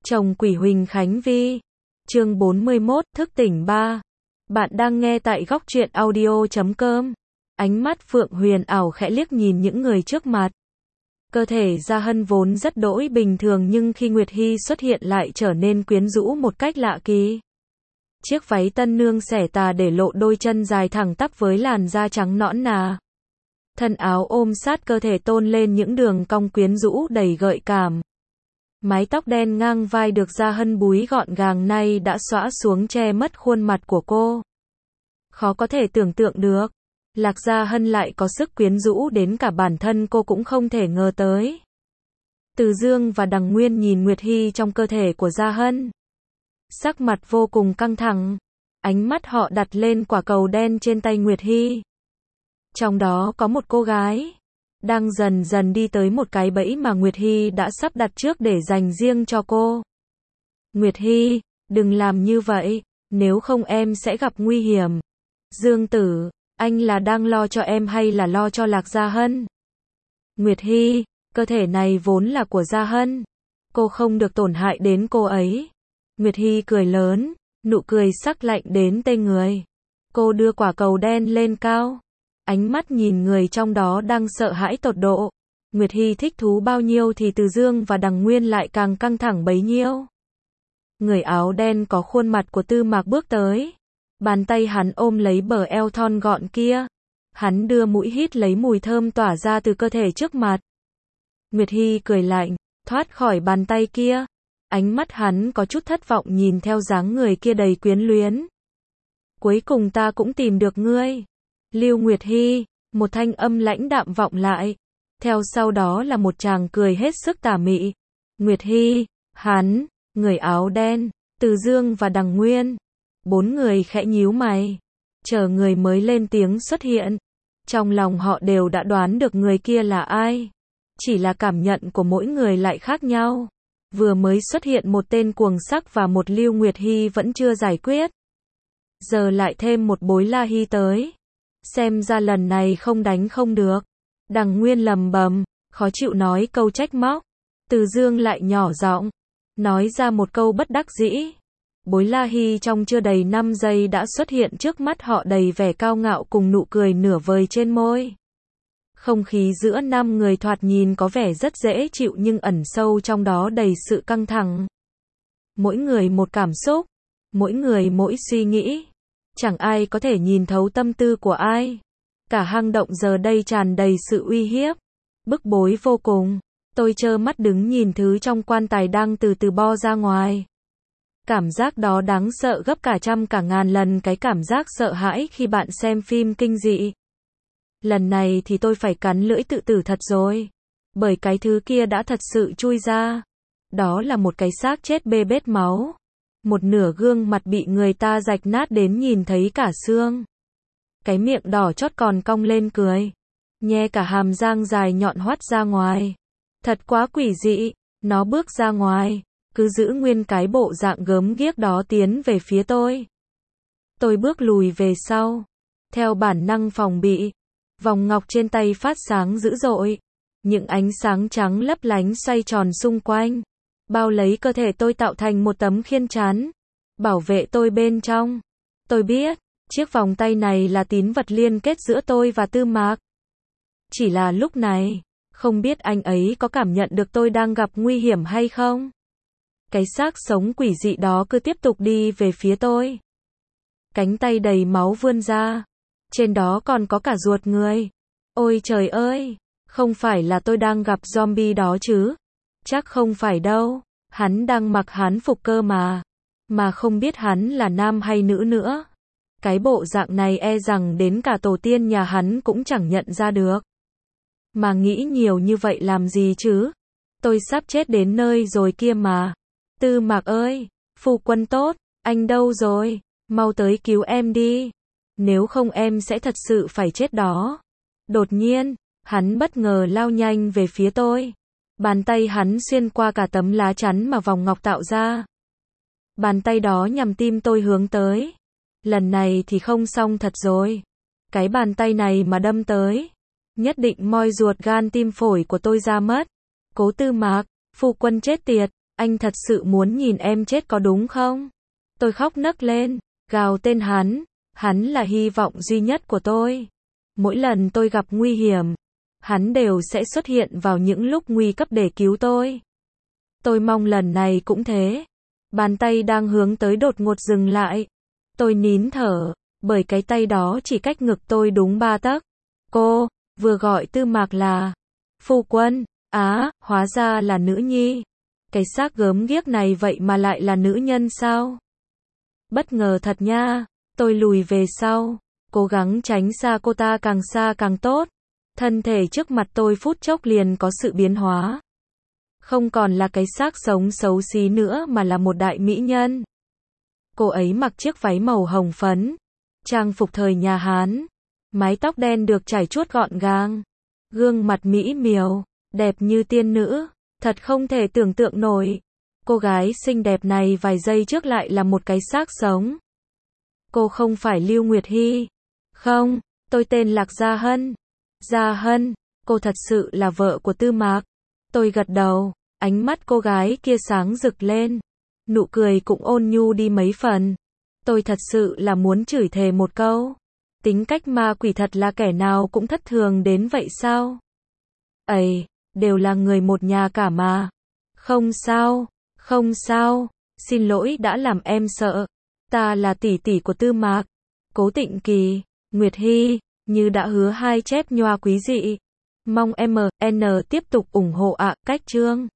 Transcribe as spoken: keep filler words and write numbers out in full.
Chồng quỷ Huỳnh Khánh Vi. Chương bốn mươi mốt, thức tỉnh ba. Bạn đang nghe tại góc truyện audio chấm com. Ánh mắt Phượng huyền ảo khẽ liếc nhìn những người trước mặt. Cơ thể Gia Hân vốn rất đỗi bình thường nhưng khi Nguyệt Hy xuất hiện lại trở nên quyến rũ một cách lạ kỳ. Chiếc váy tân nương xẻ tà để lộ đôi chân dài thẳng tắp với làn da trắng nõn nà. Thân áo ôm sát cơ thể tôn lên những đường cong quyến rũ đầy gợi cảm. Mái tóc đen ngang vai được Gia Hân búi gọn gàng nay đã xõa xuống che mất khuôn mặt của cô. Khó có thể tưởng tượng được, Lạc Gia Hân lại có sức quyến rũ đến cả bản thân cô cũng không thể ngờ tới. Từ Dương và Đằng Nguyên nhìn Nguyệt Hy trong cơ thể của Gia Hân. Sắc mặt vô cùng căng thẳng, ánh mắt họ đặt lên quả cầu đen trên tay Nguyệt Hy. Trong đó có một cô gái đang dần dần đi tới một cái bẫy mà Nguyệt Hy đã sắp đặt trước để dành riêng cho cô. Nguyệt Hy, đừng làm như vậy, nếu không em sẽ gặp nguy hiểm. Dương Tử, anh là đang lo cho em hay là lo cho Lạc Gia Hân? Nguyệt Hy, cơ thể này vốn là của Gia Hân. Cô không được tổn hại đến cô ấy. Nguyệt Hy cười lớn, nụ cười sắc lạnh đến tê người. Cô đưa quả cầu đen lên cao. Ánh mắt nhìn người trong đó đang sợ hãi tột độ. Nguyệt Hy thích thú bao nhiêu thì Từ Dương và Đằng Nguyên lại càng căng thẳng bấy nhiêu. Người áo đen có khuôn mặt của Tư Mạc bước tới. Bàn tay hắn ôm lấy bờ eo thon gọn kia. Hắn đưa mũi hít lấy mùi thơm tỏa ra từ cơ thể trước mặt. Nguyệt Hy cười lạnh, thoát khỏi bàn tay kia. Ánh mắt hắn có chút thất vọng nhìn theo dáng người kia đầy quyến luyến. Cuối cùng ta cũng tìm được ngươi. Lưu Nguyệt Hy, một thanh âm lãnh đạm vọng lại. Theo sau đó là một chàng cười hết sức tà mị. Nguyệt Hy, hắn, người áo đen, Từ Dương và Đằng Nguyên. Bốn người khẽ nhíu mày. Chờ người mới lên tiếng xuất hiện. Trong lòng họ đều đã đoán được người kia là ai. Chỉ là cảm nhận của mỗi người lại khác nhau. Vừa mới xuất hiện một tên cuồng sắc và một Lưu Nguyệt Hy vẫn chưa giải quyết. Giờ lại thêm một Bối La Hy tới. Xem ra lần này không đánh không được. Đằng Nguyên lầm bầm, khó chịu nói câu trách móc. Từ Dương lại nhỏ giọng, nói ra một câu bất đắc dĩ. Bối La Hy trong chưa đầy năm giây đã xuất hiện trước mắt họ đầy vẻ cao ngạo cùng nụ cười nửa vời trên môi. Không khí giữa năm người thoạt nhìn có vẻ rất dễ chịu nhưng ẩn sâu trong đó đầy sự căng thẳng. Mỗi người một cảm xúc, mỗi người mỗi suy nghĩ. Chẳng ai có thể nhìn thấu tâm tư của ai. Cả hang động giờ đây tràn đầy sự uy hiếp, bức bối vô cùng. Tôi trơ mắt đứng nhìn thứ trong quan tài đang từ từ bo ra ngoài. Cảm giác đó đáng sợ gấp cả trăm cả ngàn lần cái cảm giác sợ hãi khi bạn xem phim kinh dị. Lần này thì tôi phải cắn lưỡi tự tử thật rồi. Bởi cái thứ kia đã thật sự chui ra. Đó là một cái xác chết bê bết máu. Một nửa gương mặt bị người ta rạch nát đến nhìn thấy cả xương. Cái miệng đỏ chót còn cong lên cười. Nhe cả hàm răng dài nhọn hoắt ra ngoài. Thật quá quỷ dị. Nó bước ra ngoài, cứ giữ nguyên cái bộ dạng gớm ghiếc đó tiến về phía tôi. Tôi bước lùi về sau. Theo bản năng phòng bị. Vòng ngọc trên tay phát sáng dữ dội. Những ánh sáng trắng lấp lánh xoay tròn xung quanh. Bao lấy cơ thể tôi tạo thành một tấm khiên chắn. Bảo vệ tôi bên trong. Tôi biết, chiếc vòng tay này là tín vật liên kết giữa tôi và Tư Mạc. Chỉ là lúc này, không biết anh ấy có cảm nhận được tôi đang gặp nguy hiểm hay không? Cái xác sống quỷ dị đó cứ tiếp tục đi về phía tôi. Cánh tay đầy máu vươn ra. Trên đó còn có cả ruột người. Ôi trời ơi, không phải là tôi đang gặp zombie đó chứ? Chắc không phải đâu, hắn đang mặc hán phục cơ mà. Mà không biết hắn là nam hay nữ nữa. Cái bộ dạng này e rằng đến cả tổ tiên nhà hắn cũng chẳng nhận ra được. Mà nghĩ nhiều như vậy làm gì chứ? Tôi sắp chết đến nơi rồi kia mà. Tư Mạc ơi, phu quân tốt, anh đâu rồi? Mau tới cứu em đi. Nếu không em sẽ thật sự phải chết đó. Đột nhiên, hắn bất ngờ lao nhanh về phía tôi. Bàn tay hắn xuyên qua cả tấm lá chắn mà vòng ngọc tạo ra. Bàn tay đó nhằm tim tôi hướng tới. Lần này thì không xong thật rồi. Cái bàn tay này mà đâm tới, nhất định moi ruột gan tim phổi của tôi ra mất. Cố Tư Mạc, phu quân chết tiệt. Anh thật sự muốn nhìn em chết có đúng không? Tôi khóc nấc lên, gào tên hắn, hắn là hy vọng duy nhất của tôi. Mỗi lần tôi gặp nguy hiểm, hắn đều sẽ xuất hiện vào những lúc nguy cấp để cứu tôi. Tôi mong lần này cũng thế. Bàn tay đang hướng tới đột ngột dừng lại. Tôi nín thở, bởi cái tay đó chỉ cách ngực tôi đúng ba tấc. Cô, vừa gọi Tư Mạc là phu quân, á, hóa ra là nữ nhi. Cái xác gớm ghiếc này vậy mà lại là nữ nhân sao? Bất ngờ thật nha, tôi lùi về sau, cố gắng tránh xa cô ta càng xa càng tốt. Thân thể trước mặt tôi phút chốc liền có sự biến hóa. Không còn là cái xác sống xấu xí nữa mà là một đại mỹ nhân. Cô ấy mặc chiếc váy màu hồng phấn, trang phục thời nhà Hán, mái tóc đen được chải chuốt gọn gàng, gương mặt mỹ miều, đẹp như tiên nữ, thật không thể tưởng tượng nổi. Cô gái xinh đẹp này vài giây trước lại là một cái xác sống. Cô không phải Lưu Nguyệt Hy. Không, tôi tên Lạc Gia Hân. Gia Hân, cô thật sự là vợ của Tư Mạc. Tôi gật đầu, ánh mắt cô gái kia sáng rực lên. Nụ cười cũng ôn nhu đi mấy phần. Tôi thật sự là muốn chửi thề một câu. Tính cách ma quỷ thật là kẻ nào cũng thất thường đến vậy sao? Ây, đều là người một nhà cả mà. Không sao, không sao, xin lỗi đã làm em sợ. Ta là tỷ tỷ của Tư Mạc. Cố Tịnh Kỳ, Nguyệt Hy, như đã hứa hai chép nhoa quý dị. Mong em en tiếp tục ủng hộ ạ, cách chương.